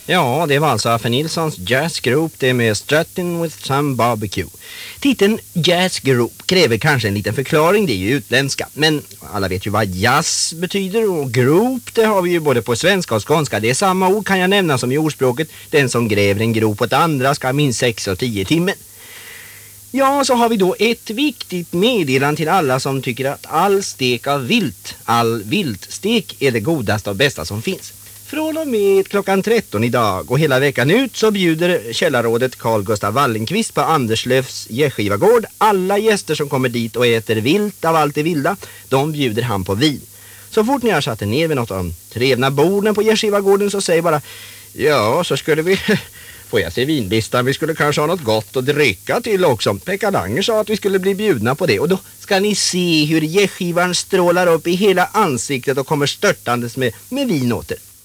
Ja, det var alltså Affe Nilssons Jazz Group, det med Strutting with some barbecue. Titeln Jazz Group kräver kanske en liten förklaring, det är ju utländska. Men alla vet ju vad jazz betyder, och group det har vi ju både på svenska och skånska. Det är samma ord, kan jag nämna, som i ordspråket: den som gräver en grop åt andra ska minst 6 och 10 timmen. Ja, så har vi då ett viktigt meddelande till alla som tycker att all stek av vilt, all viltstek är det godaste och bästa som finns. Från och med klockan 13 idag och hela veckan ut så bjuder källarrådet Carl Gustav Wallenqvist på Anderslövs Gärsgivagård. Alla gäster som kommer dit och äter vilt av allt det vilda, de bjuder han på vin. Så fort ni har satt er ner vid något av de trevna borden på Gärsgivagården så säg bara: ja, så skulle vi... Får jag se vinlistan? Vi skulle kanske ha något gott att dricka till också. Pekka Langer sa att vi skulle bli bjudna på det. Och då ska ni se hur gästgivaren strålar upp i hela ansiktet och kommer störtandes med vin åter.